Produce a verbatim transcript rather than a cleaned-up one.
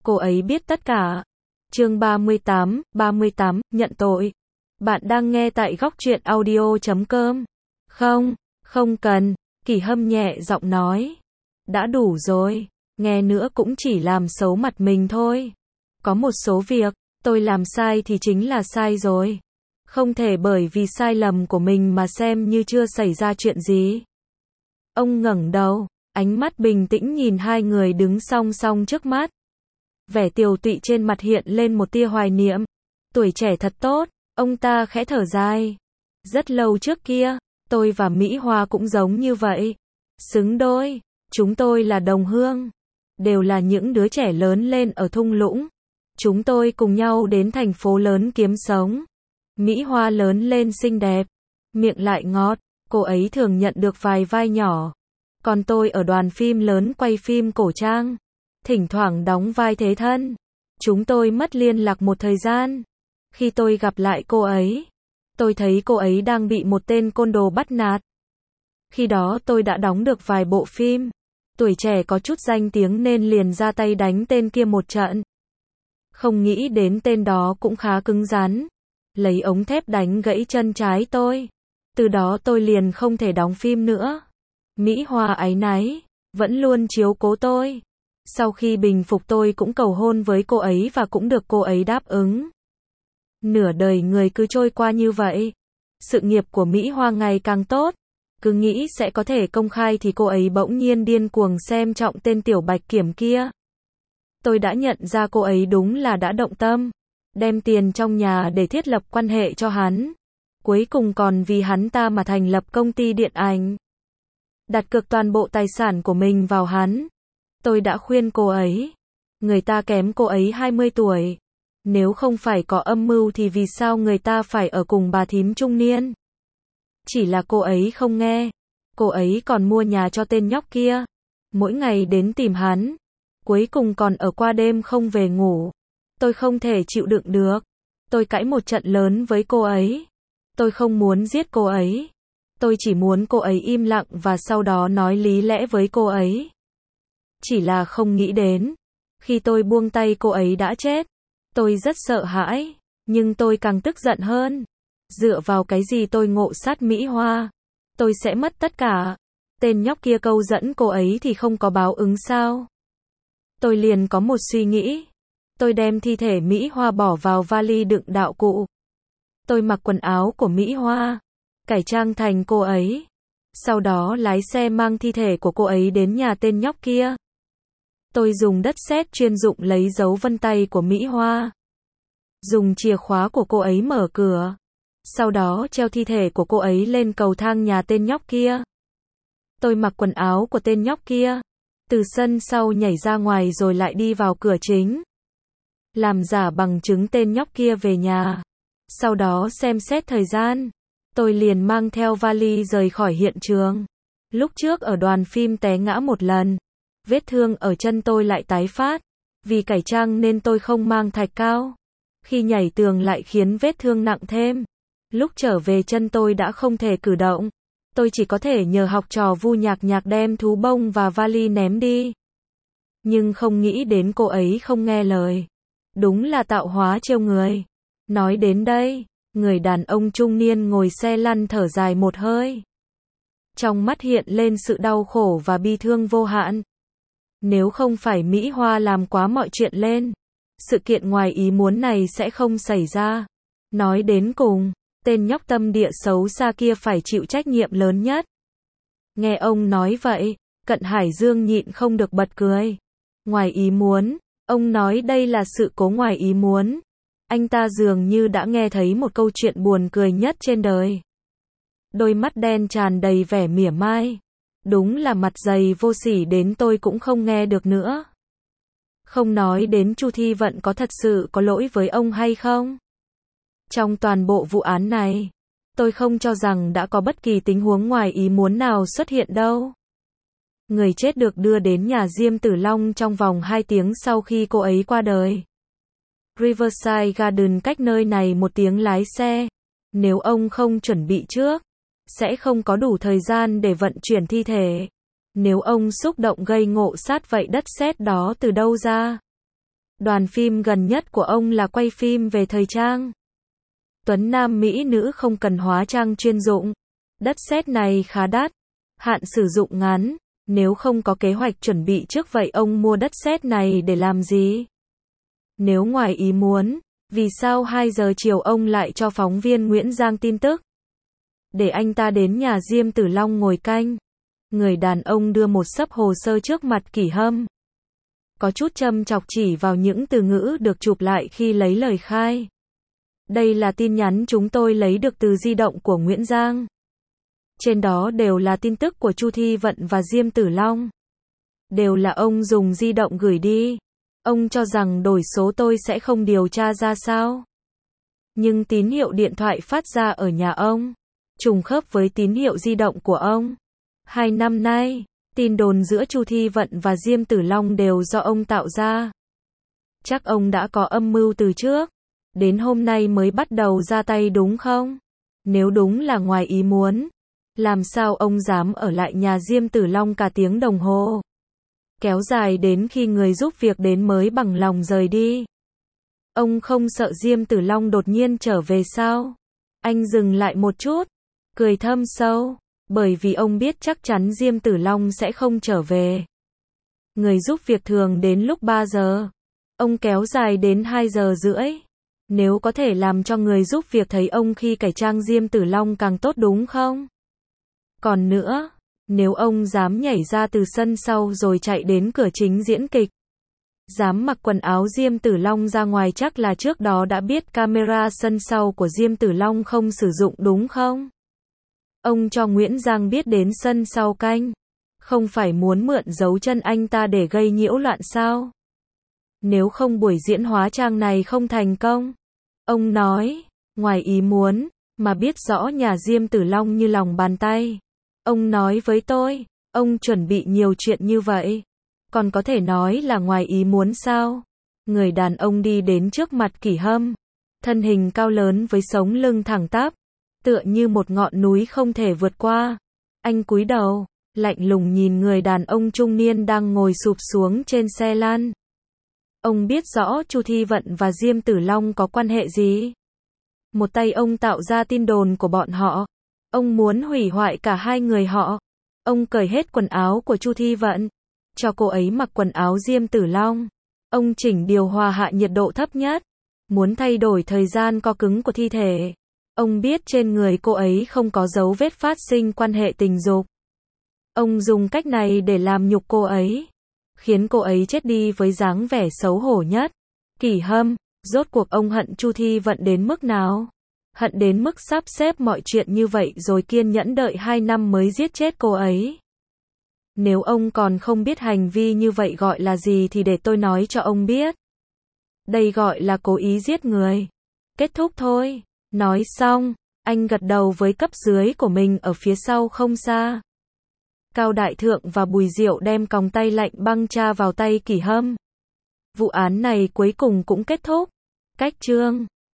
cô ấy biết tất cả. Chương ba mươi tám, ba mươi tám, nhận tội. Bạn đang nghe tại góc truyện audio chấm com. Không, không cần, Kỳ Hâm nhẹ giọng nói. Đã đủ rồi, nghe nữa cũng chỉ làm xấu mặt mình thôi. Có một số việc, tôi làm sai thì chính là sai rồi. Không thể bởi vì sai lầm của mình mà xem như chưa xảy ra chuyện gì. Ông ngẩng đầu, ánh mắt bình tĩnh nhìn hai người đứng song song trước mắt. Vẻ tiều tụy trên mặt hiện lên một tia hoài niệm. Tuổi trẻ thật tốt, ông ta khẽ thở dài. Rất lâu trước kia, tôi và Mỹ Hoa cũng giống như vậy. Xứng đôi, chúng tôi là đồng hương. Đều là những đứa trẻ lớn lên ở thung lũng. Chúng tôi cùng nhau đến thành phố lớn kiếm sống. Mỹ Hoa lớn lên xinh đẹp, miệng lại ngọt, cô ấy thường nhận được vài vai nhỏ. Còn tôi ở đoàn phim lớn quay phim cổ trang, thỉnh thoảng đóng vai thế thân. Chúng tôi mất liên lạc một thời gian. Khi tôi gặp lại cô ấy, tôi thấy cô ấy đang bị một tên côn đồ bắt nạt. Khi đó tôi đã đóng được vài bộ phim, tuổi trẻ có chút danh tiếng nên liền ra tay đánh tên kia một trận. Không nghĩ đến tên đó cũng khá cứng rắn, lấy ống thép đánh gãy chân trái tôi. Từ đó tôi liền không thể đóng phim nữa. Mỹ Hoa áy náy, vẫn luôn chiếu cố tôi. Sau khi bình phục tôi cũng cầu hôn với cô ấy và cũng được cô ấy đáp ứng. Nửa đời người cứ trôi qua như vậy. Sự nghiệp của Mỹ Hoa ngày càng tốt. Cứ nghĩ sẽ có thể công khai thì cô ấy bỗng nhiên điên cuồng xem trọng tên Tiểu Bạch Kiểm kia. Tôi đã nhận ra cô ấy đúng là đã động tâm. Đem tiền trong nhà để thiết lập quan hệ cho hắn. Cuối cùng còn vì hắn ta mà thành lập công ty điện ảnh. Đặt cược toàn bộ tài sản của mình vào hắn. Tôi đã khuyên cô ấy. Người ta kém cô ấy hai mươi tuổi. Nếu không phải có âm mưu thì vì sao người ta phải ở cùng bà thím trung niên? Chỉ là cô ấy không nghe. Cô ấy còn mua nhà cho tên nhóc kia. Mỗi ngày đến tìm hắn. Cuối cùng còn ở qua đêm không về ngủ. Tôi không thể chịu đựng được. Tôi cãi một trận lớn với cô ấy. Tôi không muốn giết cô ấy. Tôi chỉ muốn cô ấy im lặng và sau đó nói lý lẽ với cô ấy. Chỉ là không nghĩ đến. Khi tôi buông tay cô ấy đã chết. Tôi rất sợ hãi. Nhưng tôi càng tức giận hơn. Dựa vào cái gì tôi ngộ sát Mỹ Hoa? Tôi sẽ mất tất cả. Tên nhóc kia câu dẫn cô ấy thì không có báo ứng sao? Tôi liền có một suy nghĩ. Tôi đem thi thể Mỹ Hoa bỏ vào vali đựng đạo cụ. Tôi mặc quần áo của Mỹ Hoa, cải trang thành cô ấy. Sau đó lái xe mang thi thể của cô ấy đến nhà tên nhóc kia. Tôi dùng đất sét chuyên dụng lấy dấu vân tay của Mỹ Hoa. Dùng chìa khóa của cô ấy mở cửa. Sau đó treo thi thể của cô ấy lên cầu thang nhà tên nhóc kia. Tôi mặc quần áo của tên nhóc kia. Từ sân sau nhảy ra ngoài rồi lại đi vào cửa chính. Làm giả bằng chứng tên nhóc kia về nhà. Sau đó xem xét thời gian. Tôi liền mang theo vali rời khỏi hiện trường. Lúc trước ở đoàn phim té ngã một lần. Vết thương ở chân tôi lại tái phát. Vì cải trang nên tôi không mang thạch cao. Khi nhảy tường lại khiến vết thương nặng thêm. Lúc trở về chân tôi đã không thể cử động. Tôi chỉ có thể nhờ học trò Vu Nhạc Nhạc đem thú bông và vali ném đi. Nhưng không nghĩ đến cô ấy không nghe lời. Đúng là tạo hóa trêu người. Nói đến đây, người đàn ông trung niên ngồi xe lăn thở dài một hơi. Trong mắt hiện lên sự đau khổ và bi thương vô hạn. Nếu không phải Mỹ Hoa làm quá mọi chuyện lên, sự kiện ngoài ý muốn này sẽ không xảy ra. Nói đến cùng, tên nhóc tâm địa xấu xa kia phải chịu trách nhiệm lớn nhất. Nghe ông nói vậy, Cận Hải Dương nhịn không được bật cười. Ngoài ý muốn, ông nói đây là sự cố ngoài ý muốn. Anh ta dường như đã nghe thấy một câu chuyện buồn cười nhất trên đời. Đôi mắt đen tràn đầy vẻ mỉa mai. Đúng là mặt dày vô sỉ đến tôi cũng không nghe được nữa. Không nói đến Chu Thi Vận có thật sự có lỗi với ông hay không? Trong toàn bộ vụ án này, tôi không cho rằng đã có bất kỳ tình huống ngoài ý muốn nào xuất hiện đâu. Người chết được đưa đến nhà Diêm Tử Long trong vòng hai tiếng sau khi cô ấy qua đời. Riverside Garden cách nơi này một tiếng lái xe. Nếu ông không chuẩn bị trước, sẽ không có đủ thời gian để vận chuyển thi thể. Nếu ông xúc động gây ngộ sát vậy đất sét đó từ đâu ra? Đoàn phim gần nhất của ông là quay phim về thời trang. Tuấn nam mỹ nữ không cần hóa trang chuyên dụng. Đất sét này khá đắt. Hạn sử dụng ngắn. Nếu không có kế hoạch chuẩn bị trước vậy ông mua đất sét này để làm gì? Nếu ngoài ý muốn, vì sao hai giờ chiều ông lại cho phóng viên Nguyễn Giang tin tức? Để anh ta đến nhà Diêm Tử Long ngồi canh. Người đàn ông đưa một xấp hồ sơ trước mặt Kỷ Hâm. Có chút châm chọc chỉ vào những từ ngữ được chụp lại khi lấy lời khai. Đây là tin nhắn chúng tôi lấy được từ di động của Nguyễn Giang. Trên đó đều là tin tức của Chu Thi Vận và Diêm Tử Long. Đều là ông dùng di động gửi đi. Ông cho rằng đổi số tôi sẽ không điều tra ra sao? Nhưng tín hiệu điện thoại phát ra ở nhà ông trùng khớp với tín hiệu di động của ông. Hai năm nay, tin đồn giữa Chu Thi Vận và Diêm Tử Long đều do ông tạo ra. Chắc ông đã có âm mưu từ trước. Đến hôm nay mới bắt đầu ra tay đúng không? Nếu đúng là ngoài ý muốn, làm sao ông dám ở lại nhà Diêm Tử Long cả tiếng đồng hồ? Kéo dài đến khi người giúp việc đến mới bằng lòng rời đi. Ông không sợ Diêm Tử Long đột nhiên trở về sao? Anh dừng lại một chút, cười thâm sâu, bởi vì ông biết chắc chắn Diêm Tử Long sẽ không trở về. Người giúp việc thường đến lúc ba giờ. Ông kéo dài đến hai giờ rưỡi. Nếu có thể làm cho người giúp việc thấy ông khi cải trang Diêm Tử Long càng tốt đúng không? Còn nữa, nếu ông dám nhảy ra từ sân sau rồi chạy đến cửa chính diễn kịch, dám mặc quần áo Diêm Tử Long ra ngoài chắc là trước đó đã biết camera sân sau của Diêm Tử Long không sử dụng đúng không? Ông cho Nguyễn Giang biết đến sân sau canh, không phải muốn mượn dấu chân anh ta để gây nhiễu loạn sao? Nếu không buổi diễn hóa trang này không thành công, ông nói, ngoài ý muốn, mà biết rõ nhà Diêm Tử Long như lòng bàn tay. Ông nói với tôi, ông chuẩn bị nhiều chuyện như vậy, còn có thể nói là ngoài ý muốn sao? Người đàn ông đi đến trước mặt Kỷ Hâm, thân hình cao lớn với sống lưng thẳng tắp, tựa như một ngọn núi không thể vượt qua. Anh cúi đầu, lạnh lùng nhìn người đàn ông trung niên đang ngồi sụp xuống trên xe lăn. Ông biết rõ Chu Thi Vận và Diêm Tử Long có quan hệ gì. Một tay ông tạo ra tin đồn của bọn họ. Ông muốn hủy hoại cả hai người họ. Ông cởi hết quần áo của Chu Thi Vận, cho cô ấy mặc quần áo Diêm Tử Long. Ông chỉnh điều hòa hạ nhiệt độ thấp nhất, muốn thay đổi thời gian co cứng của thi thể. Ông biết trên người cô ấy không có dấu vết phát sinh quan hệ tình dục. Ông dùng cách này để làm nhục cô ấy, khiến cô ấy chết đi với dáng vẻ xấu hổ nhất. Kỷ Hâm, rốt cuộc ông hận Chu Thi Vận đến mức nào? Hận đến mức sắp xếp mọi chuyện như vậy rồi kiên nhẫn đợi hai năm mới giết chết cô ấy. Nếu ông còn không biết hành vi như vậy gọi là gì thì để tôi nói cho ông biết. Đây gọi là cố ý giết người. Kết thúc thôi. Nói xong, anh gật đầu với cấp dưới của mình ở phía sau không xa. Cao Đại Thượng và Bùi Diệu đem còng tay lạnh băng tra vào tay Kỷ Hâm. Vụ án này cuối cùng cũng kết thúc. Cách chương